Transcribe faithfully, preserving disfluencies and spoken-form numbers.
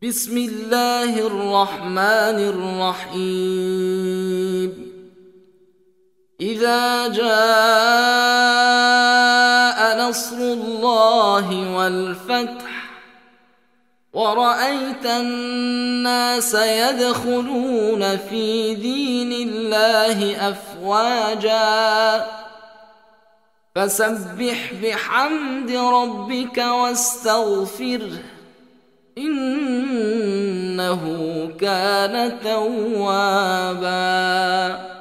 بسم الله الرحمن الرحيم. إذا جاء نصر الله والفتح ورأيت الناس يدخلون في دين الله أفواجا فسبح بحمد ربك واستغفره إنه كان توابا.